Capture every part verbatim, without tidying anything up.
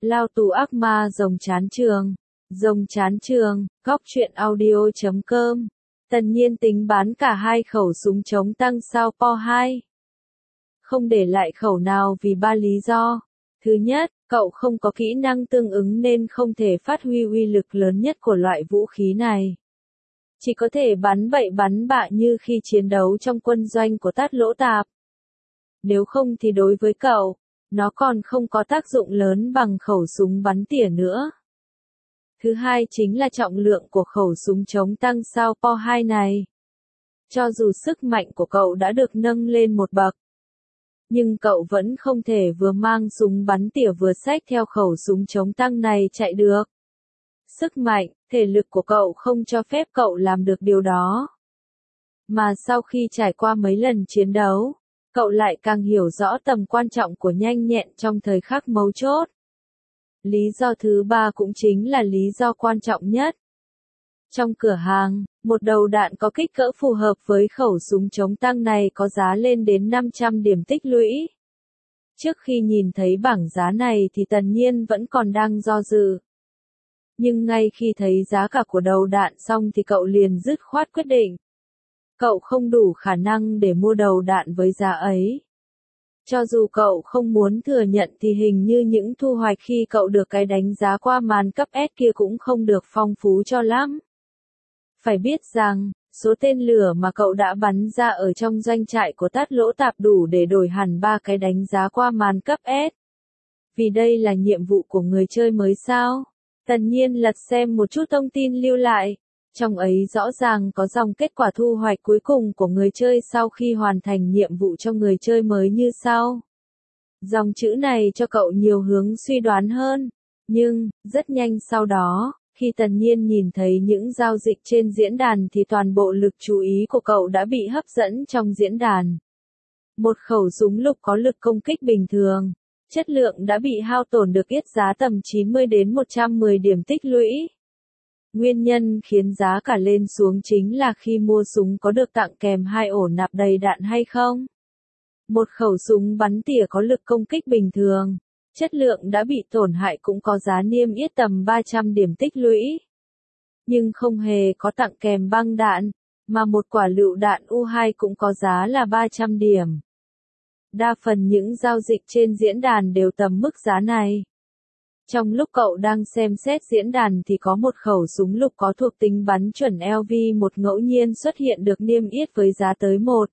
Lao tù ác ma rồng chán trường. Rồng chán trường, góc truyện audio chấm com. Tần Nhiên tính bán cả hai khẩu súng chống tăng sao po hai. Không để lại khẩu nào vì ba lý do. Thứ nhất, cậu không có kỹ năng tương ứng nên không thể phát huy uy lực lớn nhất của loại vũ khí này. Chỉ có thể bắn bậy bắn bạ như khi chiến đấu trong quân doanh của Tát Lỗ Tạp. Nếu không thì đối với cậu, nó còn không có tác dụng lớn bằng khẩu súng bắn tỉa nữa. Thứ hai chính là trọng lượng của khẩu súng chống tăng sao po hai này. Cho dù sức mạnh của cậu đã được nâng lên một bậc, nhưng cậu vẫn không thể vừa mang súng bắn tỉa vừa xách theo khẩu súng chống tăng này chạy được. Sức mạnh, thể lực của cậu không cho phép cậu làm được điều đó. Mà sau khi trải qua mấy lần chiến đấu, cậu lại càng hiểu rõ tầm quan trọng của nhanh nhẹn trong thời khắc mấu chốt. Lý do thứ ba cũng chính là lý do quan trọng nhất. Trong cửa hàng, một đầu đạn có kích cỡ phù hợp với khẩu súng chống tăng này có giá lên đến năm trăm điểm tích lũy. Trước khi nhìn thấy bảng giá này thì Tần Nhiên vẫn còn đang do dự. Nhưng ngay khi thấy giá cả của đầu đạn xong thì cậu liền dứt khoát quyết định. Cậu không đủ khả năng để mua đầu đạn với giá ấy. Cho dù cậu không muốn thừa nhận thì hình như những thu hoạch khi cậu được cái đánh giá qua màn cấp S kia cũng không được phong phú cho lắm. Phải biết rằng, số tên lửa mà cậu đã bắn ra ở trong doanh trại của Tát Lỗ Tạp đủ để đổi hẳn ba cái đánh giá qua màn cấp S. Vì đây là nhiệm vụ của người chơi mới sao? Tần Nhiên lật xem một chút thông tin lưu lại. Trong ấy rõ ràng có dòng kết quả thu hoạch cuối cùng của người chơi sau khi hoàn thành nhiệm vụ cho người chơi mới như sau. Dòng chữ này cho cậu nhiều hướng suy đoán hơn. Nhưng, rất nhanh sau đó, khi Tần Nhiên nhìn thấy những giao dịch trên diễn đàn thì toàn bộ lực chú ý của cậu đã bị hấp dẫn trong diễn đàn. Một khẩu súng lục có lực công kích bình thường. Chất lượng đã bị hao tổn được yết giá tầm chín mươi đến một trăm mười điểm tích lũy. Nguyên nhân khiến giá cả lên xuống chính là khi mua súng có được tặng kèm hai ổ nạp đầy đạn hay không. Một khẩu súng bắn tỉa có lực công kích bình thường, chất lượng đã bị tổn hại cũng có giá niêm yết tầm ba trăm điểm tích lũy. Nhưng không hề có tặng kèm băng đạn, mà một quả lựu đạn U hai cũng có giá là ba trăm điểm. Đa phần những giao dịch trên diễn đàn đều tầm mức giá này. Trong lúc cậu đang xem xét diễn đàn thì có một khẩu súng lục có thuộc tính bắn chuẩn L V một ngẫu nhiên xuất hiện được niêm yết với giá tới một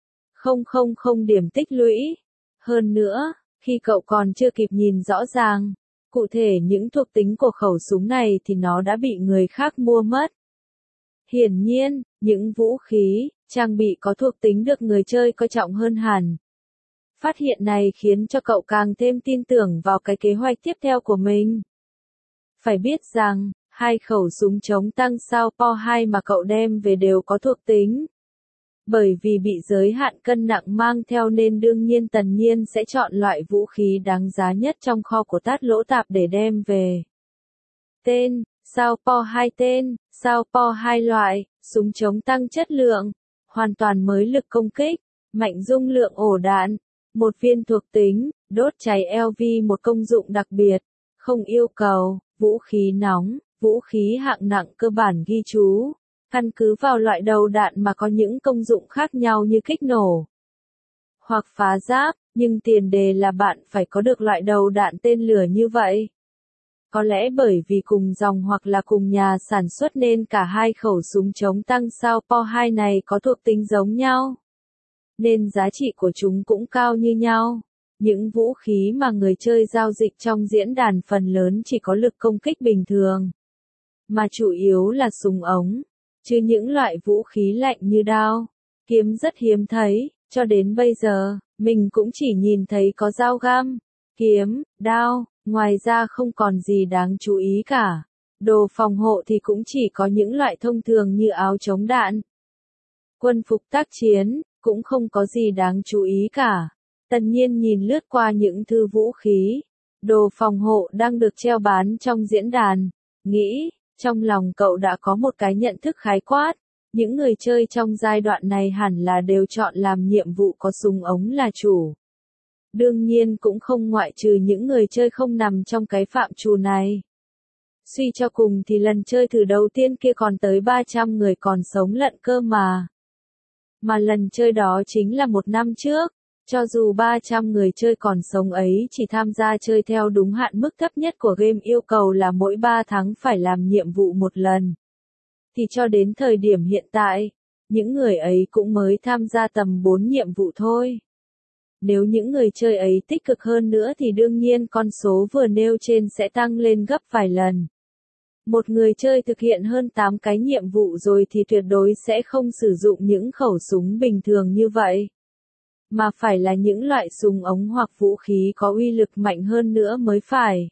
nghìn điểm tích lũy. Hơn nữa, khi cậu còn chưa kịp nhìn rõ ràng, cụ thể những thuộc tính của khẩu súng này thì nó đã bị người khác mua mất. Hiển nhiên, những vũ khí, trang bị có thuộc tính được người chơi coi trọng hơn hẳn. Phát hiện này khiến cho cậu càng thêm tin tưởng vào cái kế hoạch tiếp theo của mình. Phải biết rằng, hai khẩu súng chống tăng sao po hai mà cậu đem về đều có thuộc tính. Bởi vì bị giới hạn cân nặng mang theo nên đương nhiên Tần Nhiên sẽ chọn loại vũ khí đáng giá nhất trong kho của Tát Lỗ Tạp để đem về. Tên, sao po hai tên, sao po hai loại, súng chống tăng chất lượng, hoàn toàn mới lực công kích, mạnh dung lượng ổ đạn. Một viên thuộc tính, đốt cháy L V một công dụng đặc biệt, không yêu cầu, vũ khí nóng, vũ khí hạng nặng cơ bản ghi chú, căn cứ vào loại đầu đạn mà có những công dụng khác nhau như kích nổ hoặc phá giáp, nhưng tiền đề là bạn phải có được loại đầu đạn tên lửa như vậy. Có lẽ bởi vì cùng dòng hoặc là cùng nhà sản xuất nên cả hai khẩu súng chống tăng sao po hai này có thuộc tính giống nhau. Nên giá trị của chúng cũng cao như nhau. Những vũ khí mà người chơi giao dịch trong diễn đàn phần lớn chỉ có lực công kích bình thường, mà chủ yếu là súng ống, chứ những loại vũ khí lạnh như đao, kiếm rất hiếm thấy. Cho đến bây giờ, mình cũng chỉ nhìn thấy có dao găm, kiếm, đao, ngoài ra không còn gì đáng chú ý cả. Đồ phòng hộ thì cũng chỉ có những loại thông thường như áo chống đạn, quân phục tác chiến, cũng không có gì đáng chú ý cả. Tần Nhiên nhìn lướt qua những thư vũ khí, đồ phòng hộ đang được treo bán trong diễn đàn, nghĩ, trong lòng cậu đã có một cái nhận thức khái quát. Những người chơi trong giai đoạn này hẳn là đều chọn làm nhiệm vụ có súng ống là chủ. Đương nhiên cũng không ngoại trừ những người chơi không nằm trong cái phạm trù này. Suy cho cùng thì lần chơi thử đầu tiên kia còn tới ba trăm người còn sống lận cơ mà. Mà lần chơi đó chính là một năm trước, cho dù ba trăm người chơi còn sống ấy chỉ tham gia chơi theo đúng hạn mức thấp nhất của game yêu cầu là mỗi ba tháng phải làm nhiệm vụ một lần. Thì cho đến thời điểm hiện tại, những người ấy cũng mới tham gia tầm bốn nhiệm vụ thôi. Nếu những người chơi ấy tích cực hơn nữa thì đương nhiên con số vừa nêu trên sẽ tăng lên gấp vài lần. Một người chơi thực hiện hơn tám cái nhiệm vụ rồi thì tuyệt đối sẽ không sử dụng những khẩu súng bình thường như vậy, mà phải là những loại súng ống hoặc vũ khí có uy lực mạnh hơn nữa mới phải.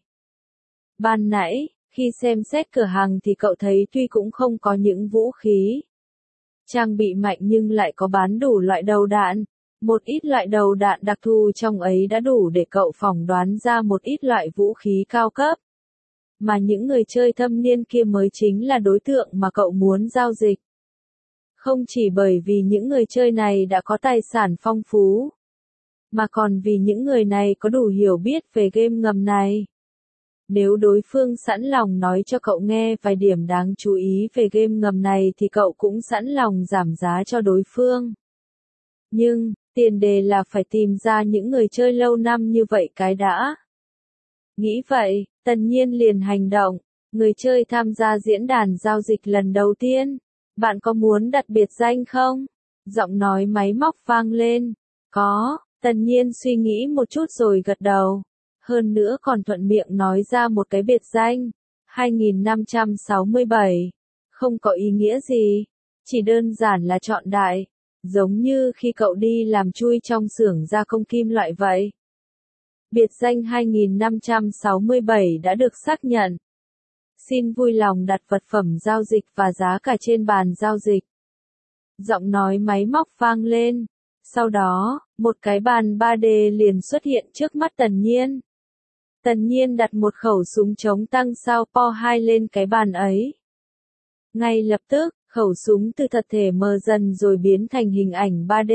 Ban nãy, khi xem xét cửa hàng thì cậu thấy tuy cũng không có những vũ khí trang bị mạnh nhưng lại có bán đủ loại đầu đạn. Một ít loại đầu đạn đặc thù trong ấy đã đủ để cậu phỏng đoán ra một ít loại vũ khí cao cấp. Mà những người chơi thâm niên kia mới chính là đối tượng mà cậu muốn giao dịch. Không chỉ bởi vì những người chơi này đã có tài sản phong phú, mà còn vì những người này có đủ hiểu biết về game ngầm này. Nếu đối phương sẵn lòng nói cho cậu nghe vài điểm đáng chú ý về game ngầm này thì cậu cũng sẵn lòng giảm giá cho đối phương. Nhưng, tiền đề là phải tìm ra những người chơi lâu năm như vậy cái đã. Nghĩ vậy, Tần Nhiên liền hành động. Người chơi tham gia diễn đàn giao dịch lần đầu tiên. Bạn có muốn đặt biệt danh không? Giọng nói máy móc vang lên. Có, Tần Nhiên suy nghĩ một chút rồi gật đầu. Hơn nữa còn thuận miệng nói ra một cái biệt danh. hai nghìn năm trăm sáu mươi bảy. Không có ý nghĩa gì. Chỉ đơn giản là chọn đại. Giống như khi cậu đi làm chui trong xưởng gia công kim loại vậy. Biệt danh hai nghìn năm trăm sáu mươi bảy đã được xác nhận. Xin vui lòng đặt vật phẩm giao dịch và giá cả trên bàn giao dịch. Giọng nói máy móc vang lên. Sau đó, một cái bàn ba D liền xuất hiện trước mắt Tần Nhiên. Tần Nhiên đặt một khẩu súng chống tăng sao po hai lên cái bàn ấy. Ngay lập tức, khẩu súng từ thật thể mờ dần rồi biến thành hình ảnh ba D.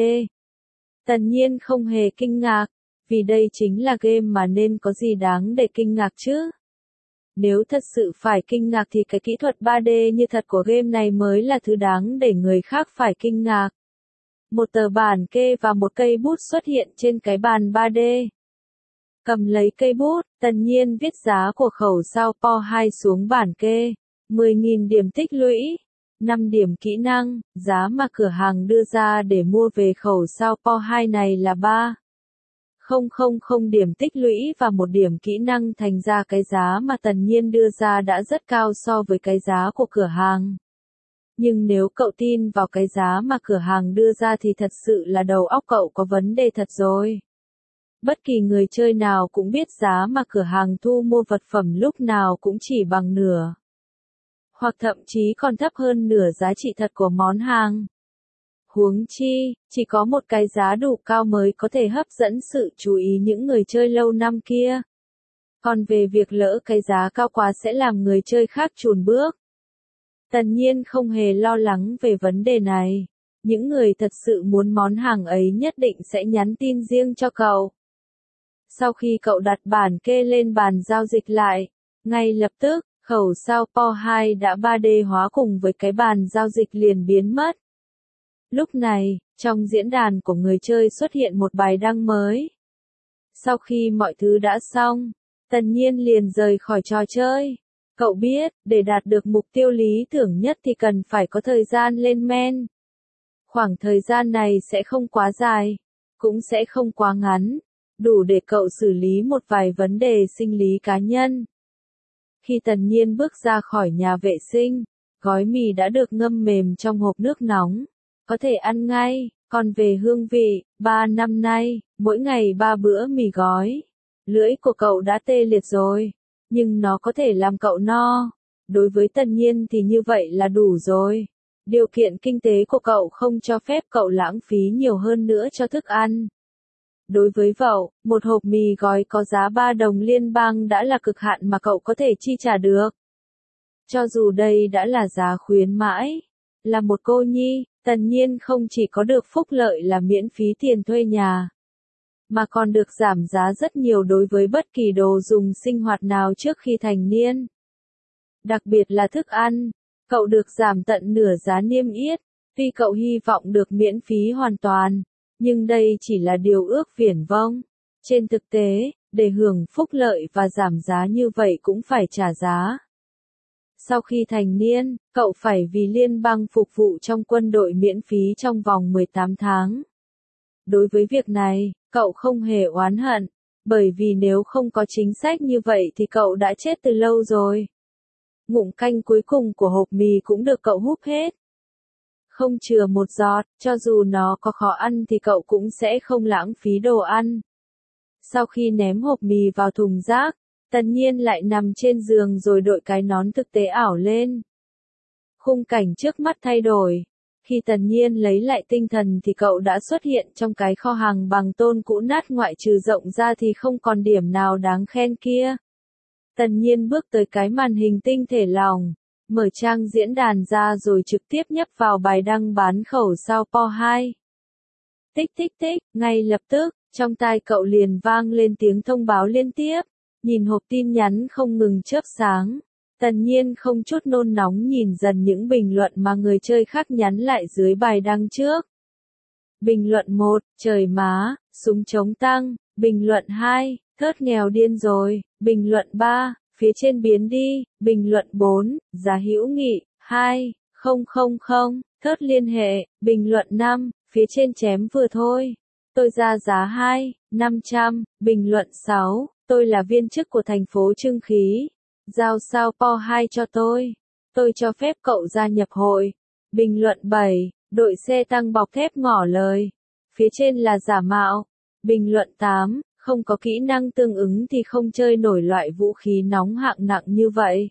Tần Nhiên không hề kinh ngạc, vì đây chính là game mà nên có gì đáng để kinh ngạc chứ. Nếu thật sự phải kinh ngạc thì cái kỹ thuật ba D như thật của game này mới là thứ đáng để người khác phải kinh ngạc. Một tờ bản kê và một cây bút xuất hiện trên cái bàn ba D. Cầm lấy cây bút, Tần Nhiên viết giá của khẩu sao po hai xuống bản kê. mười nghìn điểm tích lũy, năm điểm kỹ năng, giá mà cửa hàng đưa ra để mua về khẩu sao po hai này là ba nghìn điểm tích lũy và một điểm kỹ năng, thành ra cái giá mà Tần Nhiên đưa ra đã rất cao so với cái giá của cửa hàng. Nhưng nếu cậu tin vào cái giá mà cửa hàng đưa ra thì thật sự là đầu óc cậu có vấn đề thật rồi. Bất kỳ người chơi nào cũng biết giá mà cửa hàng thu mua vật phẩm lúc nào cũng chỉ bằng nửa, hoặc thậm chí còn thấp hơn nửa giá trị thật của món hàng. Huống chi, chỉ có một cái giá đủ cao mới có thể hấp dẫn sự chú ý những người chơi lâu năm kia. Còn về việc lỡ cái giá cao quá sẽ làm người chơi khác chùn bước. Tần Nhiên không hề lo lắng về vấn đề này. Những người thật sự muốn món hàng ấy nhất định sẽ nhắn tin riêng cho cậu. Sau khi cậu đặt bản kê lên bàn giao dịch lại, ngay lập tức, khẩu sao po hai đã ba D hóa cùng với cái bàn giao dịch liền biến mất. Lúc này, trong diễn đàn của người chơi xuất hiện một bài đăng mới. Sau khi mọi thứ đã xong, Tần Nhiên liền rời khỏi trò chơi. Cậu biết, để đạt được mục tiêu lý tưởng nhất thì cần phải có thời gian lên men. Khoảng thời gian này sẽ không quá dài, cũng sẽ không quá ngắn, đủ để cậu xử lý một vài vấn đề sinh lý cá nhân. Khi Tần Nhiên bước ra khỏi nhà vệ sinh, gói mì đã được ngâm mềm trong hộp nước nóng, có thể ăn ngay. Còn về hương vị, ba năm nay, mỗi ngày ba bữa mì gói, lưỡi của cậu đã tê liệt rồi, nhưng nó có thể làm cậu no. Đối với Tần Nhiên thì như vậy là đủ rồi. Điều kiện kinh tế của cậu không cho phép cậu lãng phí nhiều hơn nữa cho thức ăn. Đối với cậu, một hộp mì gói có giá ba đồng liên bang đã là cực hạn mà cậu có thể chi trả được. Cho dù đây đã là giá khuyến mãi, là một cô nhi, Tần Nhiên không chỉ có được phúc lợi là miễn phí tiền thuê nhà, mà còn được giảm giá rất nhiều đối với bất kỳ đồ dùng sinh hoạt nào trước khi thành niên. Đặc biệt là thức ăn, cậu được giảm tận nửa giá niêm yết, tuy cậu hy vọng được miễn phí hoàn toàn, nhưng đây chỉ là điều ước viển vông. Trên thực tế, để hưởng phúc lợi và giảm giá như vậy cũng phải trả giá. Sau khi thành niên, cậu phải vì liên bang phục vụ trong quân đội miễn phí trong vòng mười tám tháng. Đối với việc này, cậu không hề oán hận, bởi vì nếu không có chính sách như vậy thì cậu đã chết từ lâu rồi. Ngụm canh cuối cùng của hộp mì cũng được cậu húp hết. Không chừa một giọt, cho dù nó có khó ăn thì cậu cũng sẽ không lãng phí đồ ăn. Sau khi ném hộp mì vào thùng rác, Tần Nhiên lại nằm trên giường rồi đội cái nón thực tế ảo lên. Khung cảnh trước mắt thay đổi. Khi Tần Nhiên lấy lại tinh thần thì cậu đã xuất hiện trong cái kho hàng bằng tôn cũ nát, ngoại trừ rộng ra thì không còn điểm nào đáng khen kia. Tần Nhiên bước tới cái màn hình tinh thể lỏng, mở trang diễn đàn ra rồi trực tiếp nhấp vào bài đăng bán khẩu sao po hai. Tích tích tích, ngay lập tức, trong tai cậu liền vang lên tiếng thông báo liên tiếp, nhìn hộp tin nhắn không ngừng chớp sáng. Tần Nhiên không chút nôn nóng nhìn dần những bình luận mà người chơi khác nhắn lại dưới bài đăng trước. Bình luận một, trời má, súng chống tăng. Bình luận hai, thớt nghèo điên rồi. Bình luận ba, phía trên biến đi. Bình luận bốn, giá hữu nghị. hai, không không không, thớt liên hệ. Bình luận năm, phía trên chém vừa thôi. Tôi ra giá hai, năm trăm. Bình luận sáu, tôi là viên chức của thành phố Trưng Khí. Giao sao po hai cho tôi. Tôi cho phép cậu gia nhập hội. Bình luận bảy, đội xe tăng bọc thép ngỏ lời. Phía trên là giả mạo. Bình luận tám, không có kỹ năng tương ứng thì không chơi nổi loại vũ khí nóng hạng nặng như vậy.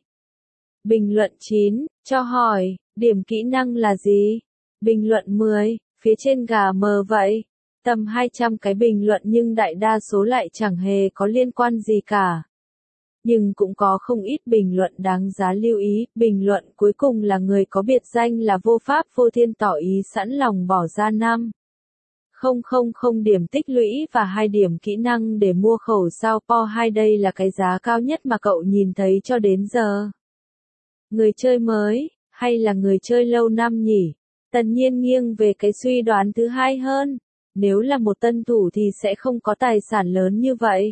Bình luận chín, cho hỏi, điểm kỹ năng là gì? Bình luận mười, phía trên gà mờ vậy. Tầm hai trăm cái bình luận nhưng đại đa số lại chẳng hề có liên quan gì cả. Nhưng cũng có không ít bình luận đáng giá lưu ý. Bình luận cuối cùng là người có biệt danh là Vô Pháp Vô Thiên tỏ ý sẵn lòng bỏ ra năm không không không điểm tích lũy và hai điểm kỹ năng để mua khẩu sao po hai. Đây là cái giá cao nhất mà cậu nhìn thấy cho đến giờ. Người chơi mới, hay là người chơi lâu năm nhỉ? Tần Nhiên nghiêng về cái suy đoán thứ hai hơn. Nếu là một tân thủ thì sẽ không có tài sản lớn như vậy.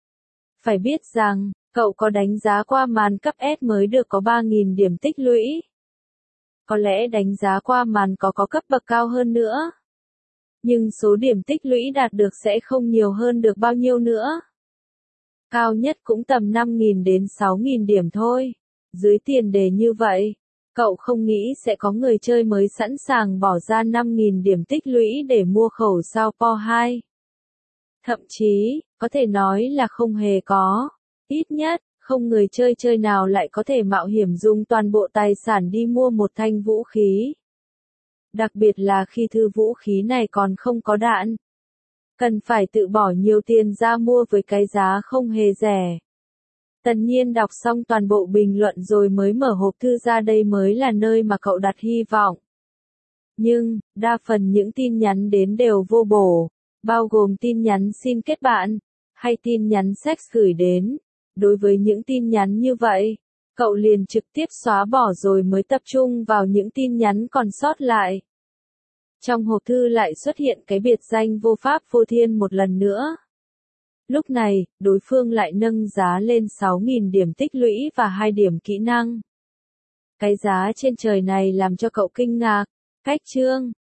Phải biết rằng, cậu có đánh giá qua màn cấp S mới được có ba nghìn điểm tích lũy. Có lẽ đánh giá qua màn có có cấp bậc cao hơn nữa. Nhưng số điểm tích lũy đạt được sẽ không nhiều hơn được bao nhiêu nữa. Cao nhất cũng tầm năm nghìn đến sáu nghìn điểm thôi. Dưới tiền đề như vậy, cậu không nghĩ sẽ có người chơi mới sẵn sàng bỏ ra năm nghìn điểm tích lũy để mua khẩu sao po hai. Thậm chí, có thể nói là không hề có. Ít nhất, không người chơi chơi nào lại có thể mạo hiểm dùng toàn bộ tài sản đi mua một thanh vũ khí. Đặc biệt là khi thư vũ khí này còn không có đạn. Cần phải tự bỏ nhiều tiền ra mua với cái giá không hề rẻ. Tần Nhiên đọc xong toàn bộ bình luận rồi mới mở hộp thư ra, đây mới là nơi mà cậu đặt hy vọng. Nhưng, đa phần những tin nhắn đến đều vô bổ, bao gồm tin nhắn xin kết bạn, hay tin nhắn sex gửi đến. Đối với những tin nhắn như vậy, cậu liền trực tiếp xóa bỏ rồi mới tập trung vào những tin nhắn còn sót lại. Trong hộp thư lại xuất hiện cái biệt danh Vô Pháp Vô Thiên một lần nữa. Lúc này, đối phương lại nâng giá lên sáu nghìn điểm tích lũy và hai điểm kỹ năng. Cái giá trên trời này làm cho cậu kinh ngạc. Cách chương